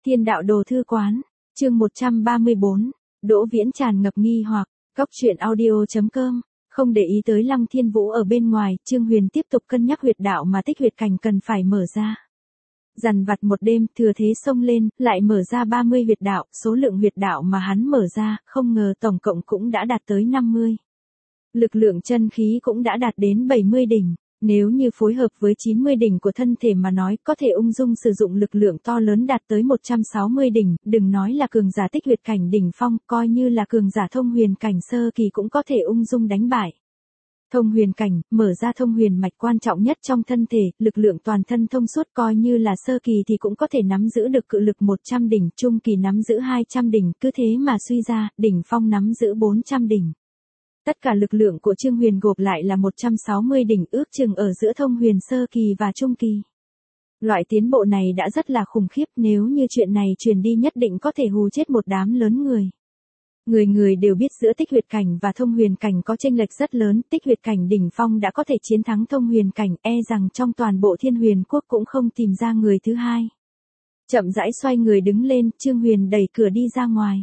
Thiên đạo đồ thư quán, chương 134, Đỗ Viễn tràn ngập nghi hoặc, góc truyện audio.com, không để ý tới Lăng Thiên Vũ ở bên ngoài, Trương Huyền tiếp tục cân nhắc huyệt đạo mà tích huyệt cảnh cần phải mở ra. Dằn vặt một đêm, thừa thế xông lên, lại mở ra 30 huyệt đạo, số lượng huyệt đạo mà hắn mở ra, không ngờ tổng cộng cũng đã đạt tới 50. Lực lượng chân khí cũng đã đạt đến 70 đỉnh. Nếu như phối hợp với 90 đỉnh của thân thể mà nói, có thể ung dung sử dụng lực lượng to lớn đạt tới 160 đỉnh, đừng nói là cường giả tích huyệt cảnh đỉnh phong, coi như là cường giả thông huyền cảnh sơ kỳ cũng có thể ung dung đánh bại. Thông huyền cảnh, mở ra thông huyền mạch quan trọng nhất trong thân thể, lực lượng toàn thân thông suốt, coi như là sơ kỳ thì cũng có thể nắm giữ được cự lực 100 đỉnh, trung kỳ nắm giữ 200 đỉnh, cứ thế mà suy ra, đỉnh phong nắm giữ 400 đỉnh. Tất cả lực lượng của Trương Huyền gộp lại là 160 đỉnh, ước chừng ở giữa thông huyền sơ kỳ và trung kỳ. Loại tiến bộ này đã rất là khủng khiếp, nếu như chuyện này truyền đi nhất định có thể hù chết một đám lớn người. Người người đều biết giữa tích huyệt cảnh và thông huyền cảnh có chênh lệch rất lớn, tích huyệt cảnh đỉnh phong đã có thể chiến thắng thông huyền cảnh, e rằng trong toàn bộ Thiên Huyền quốc cũng không tìm ra người thứ hai. Chậm rãi xoay người đứng lên, Trương Huyền đẩy cửa đi ra ngoài.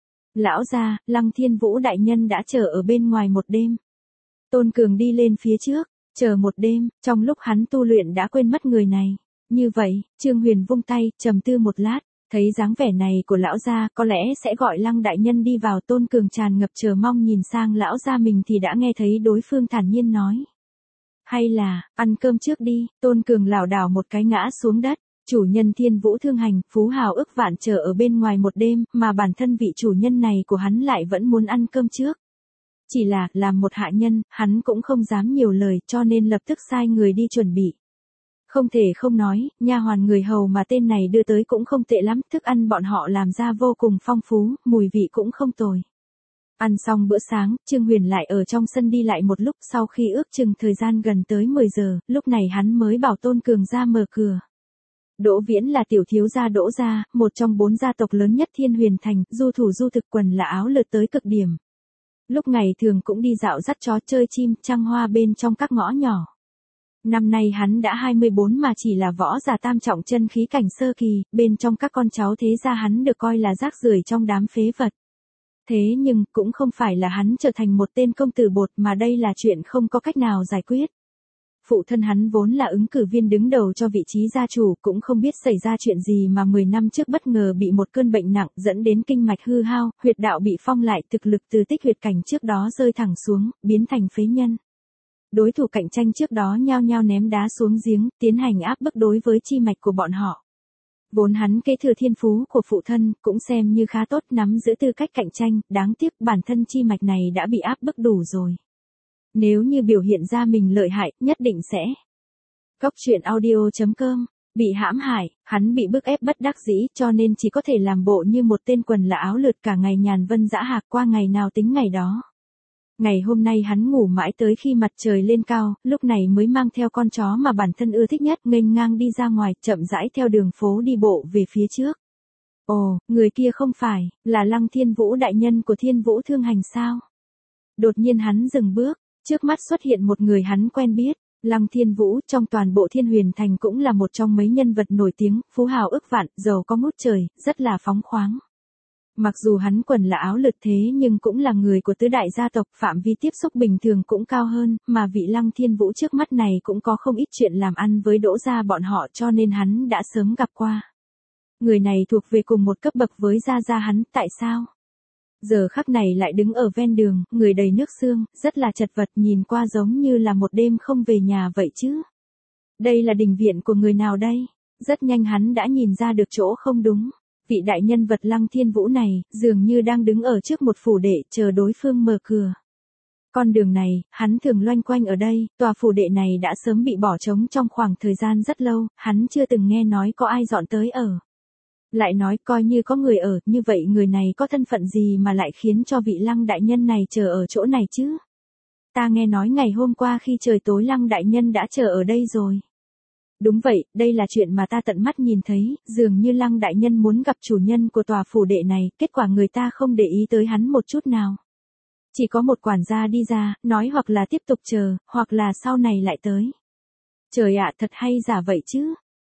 Lão gia, Lăng Thiên Vũ đại nhân đã chờ ở bên ngoài một đêm. Tôn Cường đi lên phía trước, chờ một đêm, trong lúc hắn tu luyện đã quên mất người này. Như vậy, Trương Huyền vung tay, trầm tư một lát, thấy dáng vẻ này của lão gia, có lẽ sẽ gọi Lăng đại nhân đi vào. Tôn Cường tràn ngập chờ mong nhìn sang lão gia mình thì đã nghe thấy đối phương thản nhiên nói: hay là, ăn cơm trước đi. Tôn Cường lảo đảo một cái ngã xuống đất. Chủ nhân Thiên Vũ thương hành, phú hào ức vạn chờ ở bên ngoài một đêm, mà bản thân vị chủ nhân này của hắn lại vẫn muốn ăn cơm trước. Chỉ là, làm một hạ nhân, hắn cũng không dám nhiều lời, cho nên lập tức sai người đi chuẩn bị. Không thể không nói, nha hoàn người hầu mà tên này đưa tới cũng không tệ lắm, thức ăn bọn họ làm ra vô cùng phong phú, mùi vị cũng không tồi. Ăn xong bữa sáng, Trương Huyền lại ở trong sân đi lại một lúc, sau khi ước chừng thời gian gần tới 10 giờ, lúc này hắn mới bảo Tôn Cường ra mở cửa. Đỗ Viễn là tiểu thiếu gia Đỗ gia, một trong 4 gia tộc lớn nhất Thiên Huyền thành, du thủ du thực, quần là áo lượt tới cực điểm. Lúc ngày thường cũng đi dạo dắt chó, chơi chim, trăng hoa bên trong các ngõ nhỏ. Năm nay hắn đã 24 mà chỉ là võ giả tam trọng chân khí cảnh sơ kỳ, bên trong các con cháu thế gia hắn được coi là rác rưởi trong đám phế vật. Thế nhưng, cũng không phải là hắn trở thành một tên công tử bột, mà đây là chuyện không có cách nào giải quyết. Phụ thân hắn vốn là ứng cử viên đứng đầu cho vị trí gia chủ, cũng không biết xảy ra chuyện gì mà 10 năm trước bất ngờ bị một cơn bệnh nặng dẫn đến kinh mạch hư hao, huyệt đạo bị phong lại, thực lực từ tích huyệt cảnh trước đó rơi thẳng xuống, biến thành phế nhân. Đối thủ cạnh tranh trước đó nhao nhao ném đá xuống giếng, tiến hành áp bức đối với chi mạch của bọn họ. Vốn hắn kế thừa thiên phú của phụ thân, cũng xem như khá tốt, nắm giữ tư cách cạnh tranh, đáng tiếc bản thân chi mạch này đã bị áp bức đủ rồi. Nếu như biểu hiện ra mình lợi hại, nhất định sẽ. Góc truyện audio.com, bị hãm hại, hắn bị bức ép bất đắc dĩ, cho nên chỉ có thể làm bộ như một tên quần là áo lượt cả ngày nhàn vân dã hạc, qua ngày nào tính ngày đó. Ngày hôm nay hắn ngủ mãi tới khi mặt trời lên cao, lúc này mới mang theo con chó mà bản thân ưa thích nhất, nghênh ngang đi ra ngoài, chậm rãi theo đường phố đi bộ về phía trước. Ồ, người kia không phải là Lăng Thiên Vũ đại nhân của Thiên Vũ thương hành sao? Đột nhiên hắn dừng bước. Trước mắt xuất hiện một người hắn quen biết, Lăng Thiên Vũ trong toàn bộ Thiên Huyền thành cũng là một trong mấy nhân vật nổi tiếng, phú hào ức vạn, giàu có ngút trời, rất là phóng khoáng. Mặc dù hắn quần là áo lượt thế nhưng cũng là người của tứ đại gia tộc, phạm vi tiếp xúc bình thường cũng cao hơn, mà vị Lăng Thiên Vũ trước mắt này cũng có không ít chuyện làm ăn với Đỗ gia bọn họ, cho nên hắn đã sớm gặp qua. Người này thuộc về cùng một cấp bậc với gia hắn, tại sao? Giờ khắc này lại đứng ở ven đường, người đầy nước xương, rất là chật vật, nhìn qua giống như là một đêm không về nhà vậy chứ. Đây là đình viện của người nào đây? Rất nhanh hắn đã nhìn ra được chỗ không đúng. Vị đại nhân vật Lăng Thiên Vũ này, dường như đang đứng ở trước một phủ đệ, chờ đối phương mở cửa. Con đường này, hắn thường loanh quanh ở đây, tòa phủ đệ này đã sớm bị bỏ trống trong khoảng thời gian rất lâu, hắn chưa từng nghe nói có ai dọn tới ở. Lại nói coi như có người ở, như vậy người này có thân phận gì mà lại khiến cho vị Lăng đại nhân này chờ ở chỗ này chứ? Ta nghe nói ngày hôm qua khi trời tối Lăng đại nhân đã chờ ở đây rồi. Đúng vậy, đây là chuyện mà ta tận mắt nhìn thấy, dường như Lăng đại nhân muốn gặp chủ nhân của tòa phủ đệ này, kết quả người ta không để ý tới hắn một chút nào. Chỉ có một quản gia đi ra, nói hoặc là tiếp tục chờ, hoặc là sau này lại tới. Trời ạ, thật hay giả vậy chứ?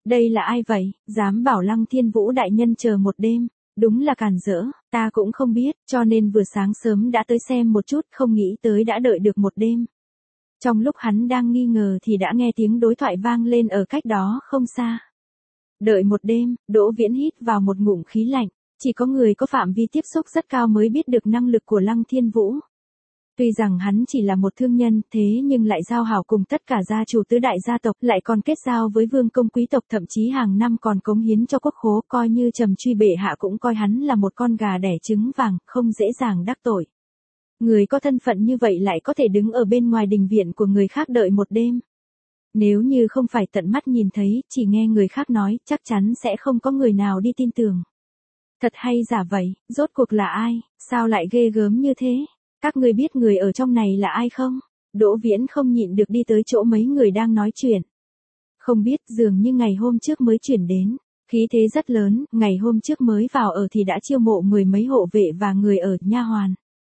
Đây là ai vậy, dám bảo Lăng Thiên Vũ đại nhân chờ một đêm, đúng là càn rỡ, ta cũng không biết, cho nên vừa sáng sớm đã tới xem một chút, không nghĩ tới đã đợi được một đêm. Trong lúc hắn đang nghi ngờ thì đã nghe tiếng đối thoại vang lên ở cách đó không xa. Đợi một đêm, Đỗ Viễn hít vào một ngụm khí lạnh, chỉ có người có phạm vi tiếp xúc rất cao mới biết được năng lực của Lăng Thiên Vũ. Tuy rằng hắn chỉ là một thương nhân, thế nhưng lại giao hảo cùng tất cả gia chủ tứ đại gia tộc, lại còn kết giao với vương công quý tộc, thậm chí hàng năm còn cống hiến cho quốc khố, coi như Trầm Truy bệ hạ cũng coi hắn là một con gà đẻ trứng vàng, không dễ dàng đắc tội. Người có thân phận như vậy lại có thể đứng ở bên ngoài đình viện của người khác đợi một đêm. Nếu như không phải tận mắt nhìn thấy, chỉ nghe người khác nói, chắc chắn sẽ không có người nào đi tin tưởng. Thật hay giả vậy, rốt cuộc là ai, sao lại ghê gớm như thế? Các ngươi biết người ở trong này là ai không? Đỗ Viễn không nhịn được đi tới chỗ mấy người đang nói chuyện. Không biết, dường như ngày hôm trước mới chuyển đến. Khí thế rất lớn, ngày hôm trước mới vào ở thì đã chiêu mộ 10 mấy hộ vệ và người ở, nha hoàn.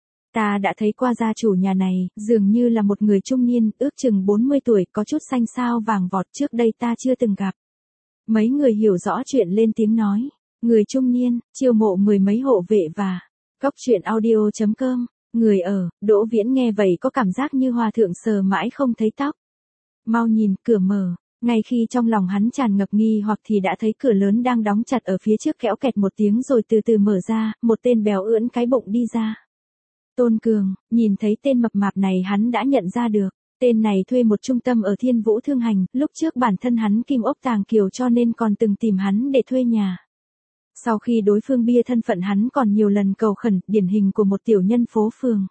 Ta đã thấy qua gia chủ nhà này, dường như là một người trung niên, ước chừng 40 tuổi, có chút xanh xao vàng vọt, trước đây ta chưa từng gặp. Mấy người hiểu rõ chuyện lên tiếng nói. Người trung niên, chiêu mộ 10 mấy hộ vệ và Cốc truyện audio.com. Người ở, Đỗ Viễn nghe vậy có cảm giác như hòa thượng sờ mãi không thấy tóc. Mau nhìn, cửa mở. Ngay khi trong lòng hắn tràn ngập nghi hoặc thì đã thấy cửa lớn đang đóng chặt ở phía trước kéo kẹt một tiếng rồi từ từ mở ra, một tên béo ưỡn cái bụng đi ra. Tôn Cường, nhìn thấy tên mập mạp này hắn đã nhận ra được. Tên này thuê một trung tâm ở Thiên Vũ Thương Hành, lúc trước bản thân hắn kim ốc tàng kiều cho nên còn từng tìm hắn để thuê nhà. Sau khi đối phương bia thân phận hắn còn nhiều lần cầu khẩn, điển hình của một tiểu nhân phố phường.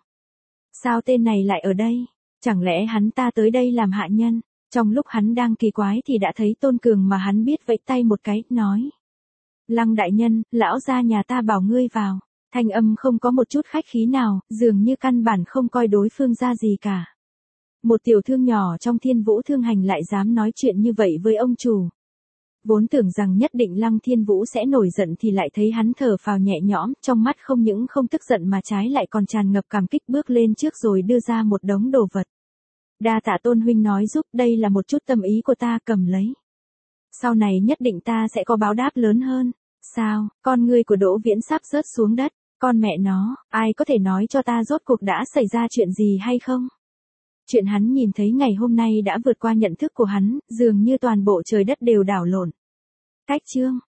Sao tên này lại ở đây? Chẳng lẽ hắn ta tới đây làm hạ nhân? Trong lúc hắn đang kỳ quái thì đã thấy Tôn Cường mà hắn biết vẫy tay một cái, nói. Lăng đại nhân, lão gia nhà ta bảo ngươi vào. Thanh âm không có một chút khách khí nào, dường như căn bản không coi đối phương ra gì cả. Một tiểu thương nhỏ trong Thiên Vũ Thương Hành lại dám nói chuyện như vậy với ông chủ. Vốn tưởng rằng nhất định Lăng Thiên Vũ sẽ nổi giận thì lại thấy hắn thở phào nhẹ nhõm, trong mắt không những không tức giận mà trái lại còn tràn ngập cảm kích, bước lên trước rồi đưa ra một đống đồ vật. Đa tạ Tôn huynh nói giúp, đây là một chút tâm ý của ta, cầm lấy. Sau này nhất định ta sẽ có báo đáp lớn hơn. Sao, con ngươi của Đỗ Viễn sắp rớt xuống đất, con mẹ nó, ai có thể nói cho ta rốt cuộc đã xảy ra chuyện gì hay không? Chuyện hắn nhìn thấy ngày hôm nay đã vượt qua nhận thức của hắn, dường như toàn bộ trời đất đều đảo lộn. Cách chương